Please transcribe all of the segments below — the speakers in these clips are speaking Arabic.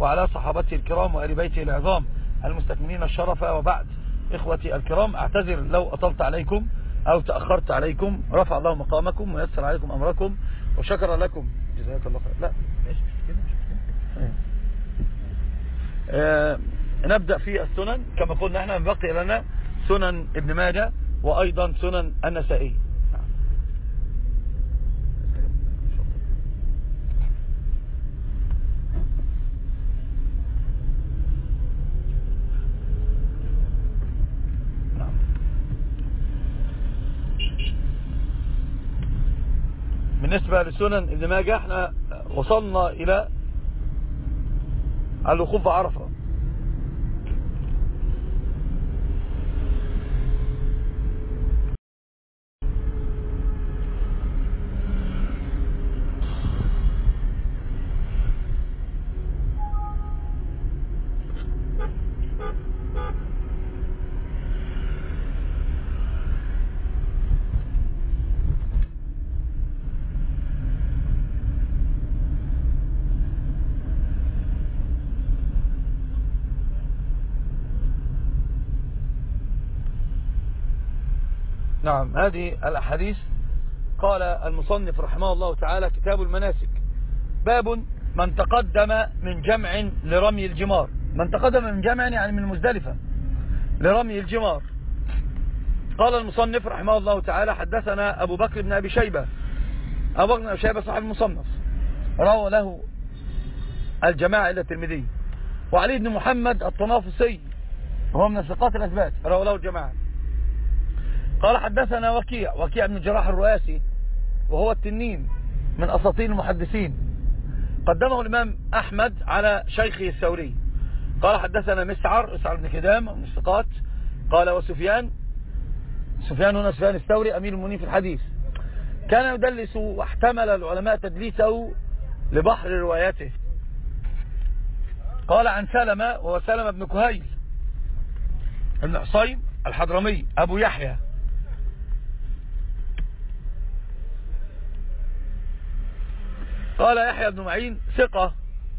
وعلى صحابته الكرام وآل بيته العظام المستكملين الشرف، وبعد. إخوتي الكرام، أعتذر لو أطلت عليكم أو تأخرت عليكم. رفع الله مقامكم ويسر عليكم أمركم وشكر لكم، جزاك الله خير. لا ماشي كده. نبدأ في السنن. كما قلنا احنا بقي لنا سنن ابن ماجه وأيضا سنن النسائي. بالنسبة لسنن ابن ماجه احنا وصلنا إلى الوقوف بعرفة. نعم، هذه الأحاديث. قال المصنف رحمه الله تعالى: كتاب المناسك، باب من تقدم من جمع لرمي الجمار. من تقدم من جمع يعني من مزدلفة لرمي الجمار. قال المصنف رحمه الله تعالى: حدثنا أبو بكر بن أبي شيبة. أبو بكر بن أبي شيبة صاحب المصنف، روى له الجماعة إلى الترمذي. وعلي بن محمد الطنافسي هو من الثقات الأثبات، روى له الجماعة. قال حدثنا وكيع بن الجراح الرؤاسي، وهو التنين من أساطين المحدثين، قدمه الإمام أحمد على شيخه الثوري. قال حدثنا مسعر بن كدام من الثقات. قال وسفيان هنا سفيان الثوري أمير المؤمنين في الحديث، كان يدلس واحتمل العلماء تدليسه لبحر روايته. قال عن سلمة، وهو سلمة بن كهيل ابن حصين الحضرمي أبو يحيى. قال يحيى بن معين ثقة.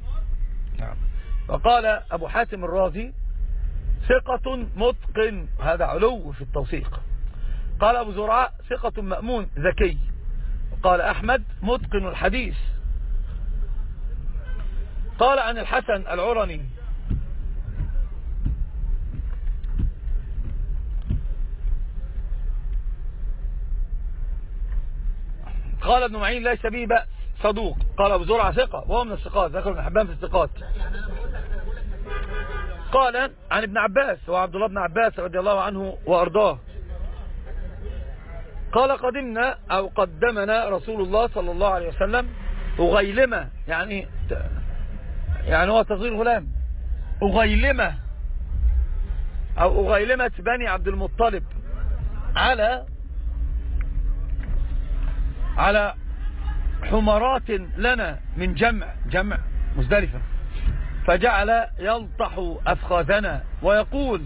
وقال أبو حاتم الرازي ثقة متقن، هذا علو في التوثيق. قال أبو زرعة ثقة مأمون ذكي. وقال أحمد متقن الحديث. قال عن الحسن العرني: قال ابن معين ليس به بأس صدوق. قال أبو زرعة ثقة وهو من الثقات، ذكر ابن حبان في الثقات. قال عن ابن عباس وعبد الله بن عباس رضي الله عنه وأرضاه قال قدمنا أو قدمنا رسول الله صلى الله عليه وسلم أغيلمة، يعني هو تصغير غلام، أغيلمة أو أغيلمة بني عبد المطلب على حمرات لنا من جمع مزدلفة، فجعل يلطح أفخاذنا ويقول: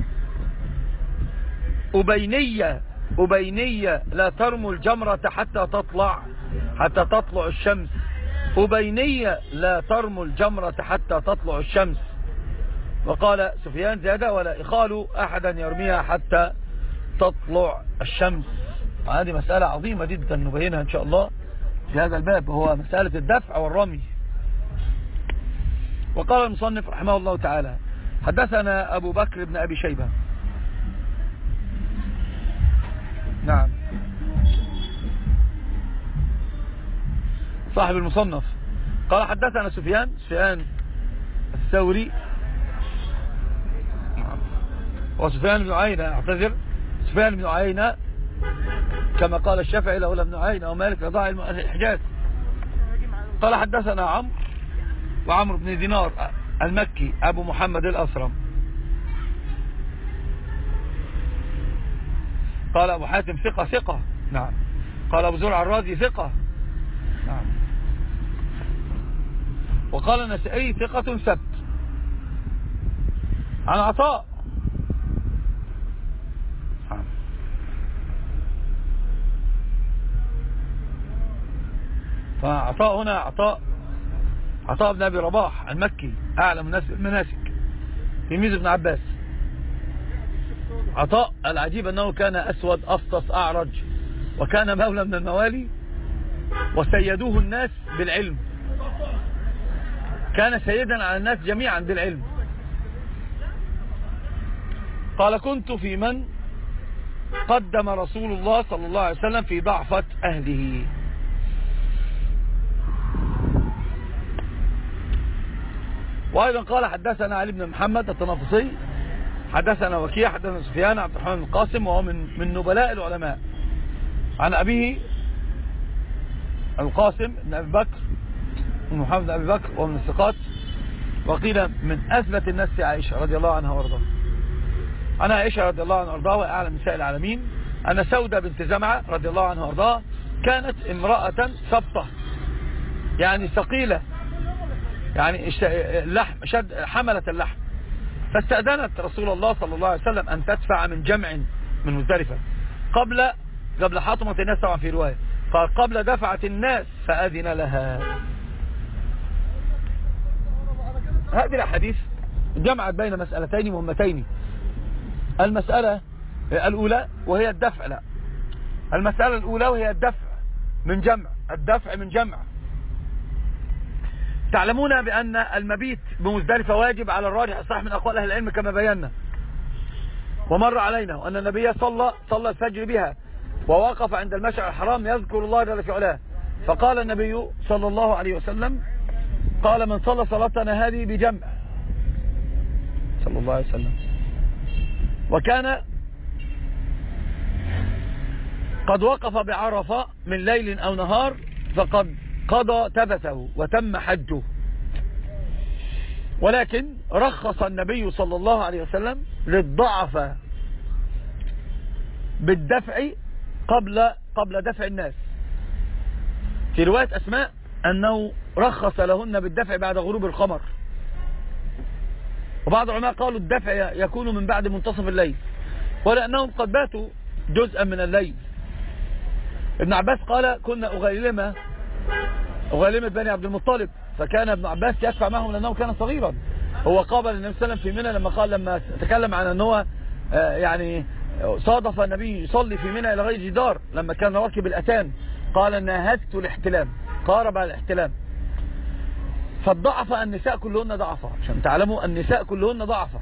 أبينية لا ترموا الجمرة حتى تطلع الشمس. أبينية لا ترموا الجمرة حتى تطلع الشمس. وقال سفيان زيادة: ولا إخال أحدا يرميها حتى تطلع الشمس. هذه مسألة عظيمة جدا نبينها إن شاء الله في هذا الباب، وهو مسألة الدفع والرمي. وقال المصنف رحمه الله تعالى: حدثنا أبو بكر بن أبي شيبة. نعم، صاحب المصنف. قال حدثنا سفيان الثوري، وسفيان بن عيينة، اعتذر، سفيان بن عيينة كما قال الشافعي لولا ابن عيينة ومالك لضاع الحجاز. قال حدثنا وعمرو بن دينار المكي أبو محمد الأسرم. قال أبو حاتم ثقة. نعم. قال أبو زرع الرازي ثقة. نعم. وقال النسائي ثقة سبت. عن عطاء. فعطاء هنا عطاء عطاء بن أبي رباح المكي أعلم الناس بالمناسك تلميذ ابن عباس. عطاء العجيب أنه كان أسود أفطس أعرج، وكان مولى من الموالي، وسيدوه الناس بالعلم، كان سيدا على الناس جميعا بالعلم. قال كنت في من قدم رسول الله صلى الله عليه وسلم في ضعفة أهله. وأيضا قال حدثنا علي بن محمد التنافسي حدثنا وكيع حدثنا سفيان عبد الرحمن القاسم، وهو من نبلاء العلماء، عن أبيه القاسم بن أبي بكر بن محمد بن أبي بكر، ومن الثقات، وقيل من أثبت الناس عائشة رضي الله عنها وارضاها. أنا عائشة رضي الله عنها وارضاها وأعلم نساء العالمين أن سودة بنت زمعة رضي الله عنها وارضاها كانت امرأة سبطة، يعني ثقيلة، يعني اللحم حملت اللحم، فاستأذنت رسول الله صلى الله عليه وسلم أن تدفع من جمع من مزدلفة قبل حطمة الناس، طبعا في رواية قال قبل دفعة الناس فأذن لها. هذه الحديث جمعت بين مسألتين مهمتين. المسألة الأولى وهي الدفع، لا المسألة الأولى وهي الدفع من جمع، الدفع من جمع. تعلمون بأن المبيت بمزدلفة واجب على الراجح الصحيح من أقوال أهل العلم كما بينا ومر علينا، وأن النبي صلى الفجر بها ووقف عند المشعر الحرام يذكر الله جل في علاه، فقال النبي صلى الله عليه وسلم قال من صلى صلاتنا هذه بجمع صلى الله عليه وسلم، وكان قد وقف بعرفة من ليل أو نهار فقد قضى تبثه وتم حجه. ولكن رخص النبي صلى الله عليه وسلم للضعف بالدفع قبل دفع الناس. في رواية أسماء أنه رخص لهن بالدفع بعد غروب القمر، وبعض العلماء قالوا الدفع يكون من بعد منتصف الليل، ولأنهم قد باتوا جزءا من الليل. ابن عباس قال كنا أغيلمة بني عبد المطلب، فكان ابن عباس يدفع معهم لأنه كان صغيرا. هو قابل النبي صلى الله عليه وسلم في منى لما تكلم عن أنه يعني صادف النبي يصلي في منى إلى غير جدار لما كان راكب الأتان، قال ناهزت الاحتلام، قارب على الاحتلام. فالضعف النساء كلهن ضعفة، عشان تعلموا النساء كلهن ضعفة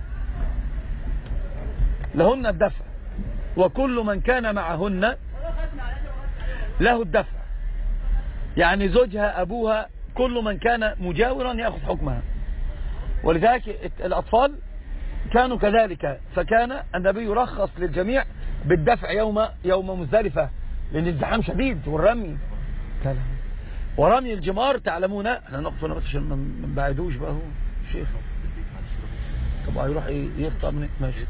لهن الدفع، وكل من كان معهن له الدفع، يعني زوجها أبوها كل من كان مجاورا يأخذ حكمها. ولذلك الأطفال كانوا كذلك، فكان النبي يرخص للجميع بالدفع يوم مزدلفة، لأن الزحام شديد والرمي ورمي الجمار. تعلمون احنا نقف هنا عشان ما نبعدوش بقى، هو الشيخ طب هيروح يقطع من ماشي.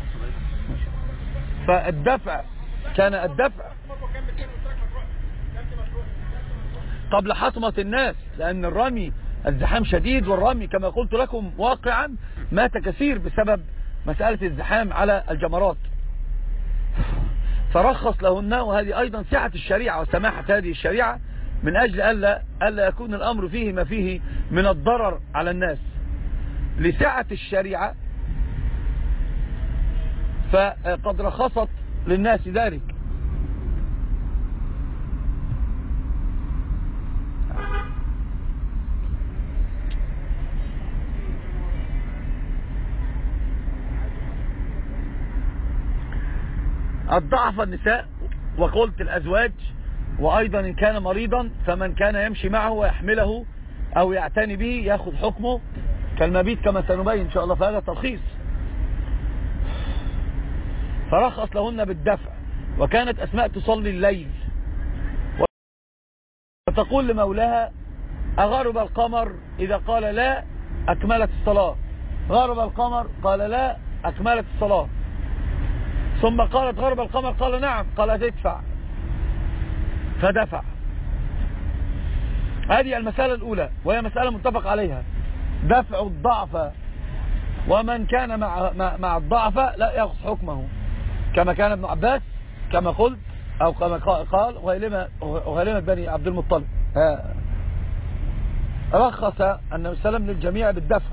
فالدفع كان الدفع قبل حطمة الناس، لأن الرمي الزحام شديد، والرمي كما قلت لكم واقعا مات كثير بسبب مسألة الزحام على الجمرات. فرخص لهن، وهذه أيضا سعة الشريعة وسماحة هذه الشريعة من أجل ألا يكون الأمر فيه ما فيه من الضرر على الناس. لسعة الشريعة فقد رخصت للناس ذلك. الضعف النساء، وقلت الأزواج، وأيضا إن كان مريضا فمن كان يمشي معه ويحمله أو يعتني به يأخذ حكمه كالمبيت كما سنبين إن شاء الله، فهذا ترخيص. فرخص لهن بالدفع. وكانت أسماء تصلي الليل وتقول لمولاها أغرب القمر؟ إذا قال لا أكملت الصلاة. غرب القمر؟ قال لا أكملت الصلاة. ثم قالت غرب القمر؟ قال نعم. قال تدفع، فدفع. هذه المسألة الأولى، وهي مسألة متفق عليها، دفع الضعف، ومن كان مع الضعف لا يأخذ حكمه، كما كان ابن عباس كما قلت، أو كما قال غيلمة بني عبد المطلب. رخص النبي صلى الله عليه وسلم للجميع بالدفع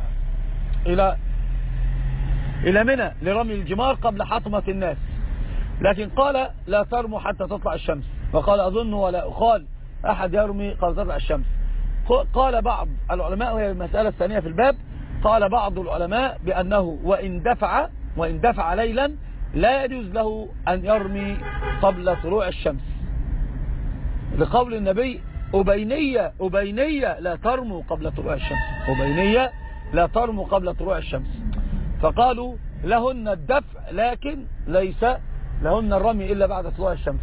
إلى منى لرمي الجمار قبل حطمة الناس، لكن قال لا ترموا حتى تطلع الشمس، وقال أظن ولا أخال أحد يرمي قبل تطلع الشمس. قال بعض العلماء، وهي المسألة الثانية في الباب، قال بعض العلماء بأنه وإن دفع ليلا لا يجوز له أن يرمي قبل طلوع الشمس، لقول النبي أبينية لا ترموا قبل طلوع الشمس، أبينية لا ترموا قبل طلوع الشمس. فقالوا لهن الدفع لكن ليس لهن الرمي إلا بعد طلوع الشمس.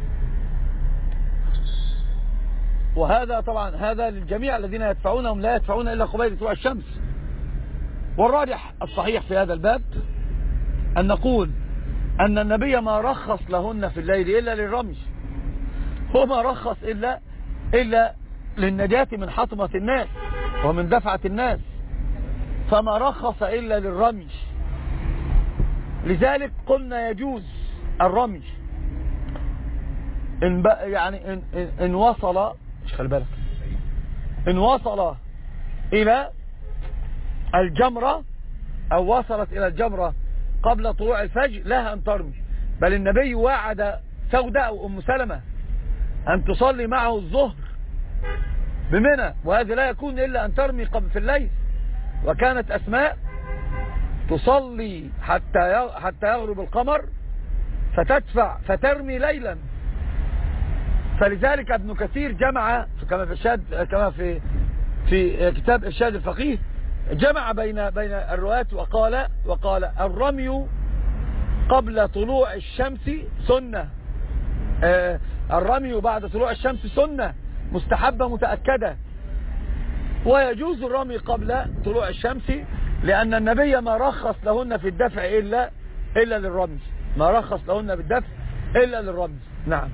وهذا طبعا هذا للجميع الذين يدفعونهم لا يدفعون إلا قبيل طلوع الشمس. والراجح الصحيح في هذا الباب أن نقول أن النبي ما رخص لهن في الليل إلا للرمي، هو ما رخص إلا للنجاة من حطمة الناس ومن دفعة الناس، فما رخص إلا للرمي. لذلك قلنا يجوز الرمي إن وصل، مش خلي بالك، إن وصل إلى الجمرة أو وصلت إلى الجمرة قبل طلوع الفجر لها أن ترمي. بل النبي وعد سوداء وأم سلمة أن تصلي معه الظهر بمنى، وهذا لا يكون إلا أن ترمي قبل في الليل. وكانت أسماء تصلي حتى يغرب القمر فتدفع فترمي ليلا. فلذلك ابن كثير جمع كما في كتاب إرشاد الفقيه جمع بين الروايات وقال الرمي قبل طلوع الشمس سنة، الرمي بعد طلوع الشمس سنة مستحبة متأكدة، ويجوز الرمي قبل طلوع الشمس، لأن النبي ما رخص لهن في الدفع إلا للرمي، ما رخص لهن بالدفع إلا للرمي. نعم.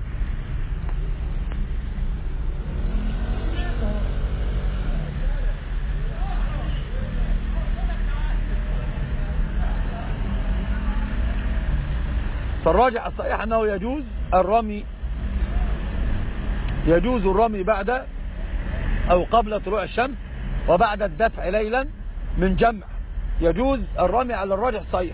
فالراجع الصحيح أنه يجوز الرمي بعد أو قبل طلوع الشمس وبعد الدفع ليلا من جمع، يجوز الرمي على الراجح الصحيح.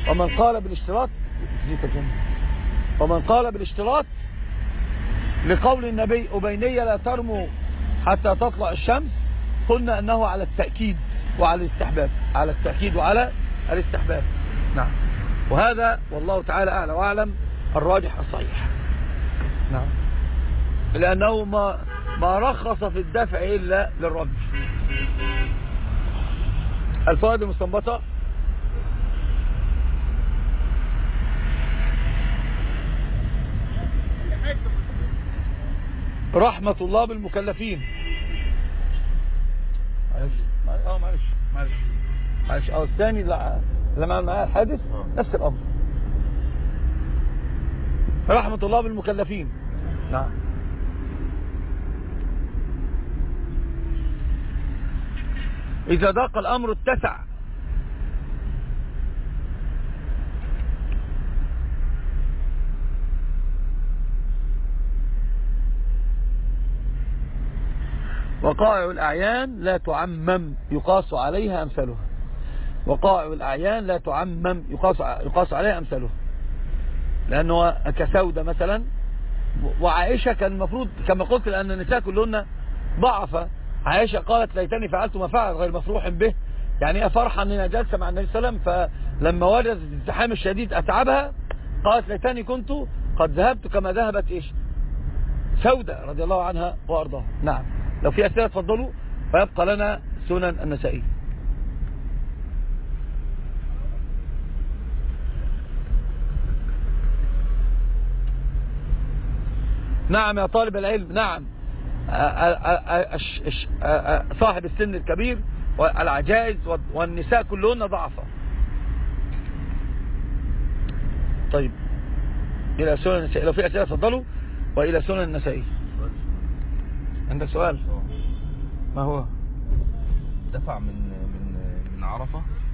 ومن قال بالاشتراط لقول النبي أبينية لا ترموا حتى تطلع الشمس، قلنا أنه على التأكيد وعلى الاستحباب، على التأكيد وعلى الاستحباب. نعم. وهذا والله تعالى أعلى وأعلم الراجح الصحيح. نعم. لأنه ما رخص في الدفع إلا للرمي. الفوائد المستنبطة: رحمة الله بالمكلفين. معلش الثاني لما معاه الحادث نفس الأمر. رحمة الله بالمكلفين. نعم. إذا ضاق الأمر اتسع. وقائع الأعيان لا تعمم يقاس عليها أمثالها. وقائع الأعيان لا تعمم يقاس عليها أمثالها، لأنه كسودة مثلا وعائشة كان المفروض كما قلت، لأن النساء كلهن ضعفة. عائشة قالت ليتني فعلت ما فعل غير مفروح به، يعني فرحا أننا جالسة مع النبي صلى الله عليه وسلم، فلما وجدت الازدحام الشديد أتعبها قالت ليتني كنت قد ذهبت كما ذهبت سودة رضي الله عنها وأرضاها. نعم. لو في أسئلة تفضلوا، فيبقى لنا سنن النسائي. نعم يا طالب العلم. نعم. صاحب السن الكبير والعجائز والنساء كلهن ضعفة. طيب إلى سنن النسائي، لو في أسئلة تفضلوا، وإلى سنن النسائي. عندك سؤال؟ ما هو؟ دفع من عرفة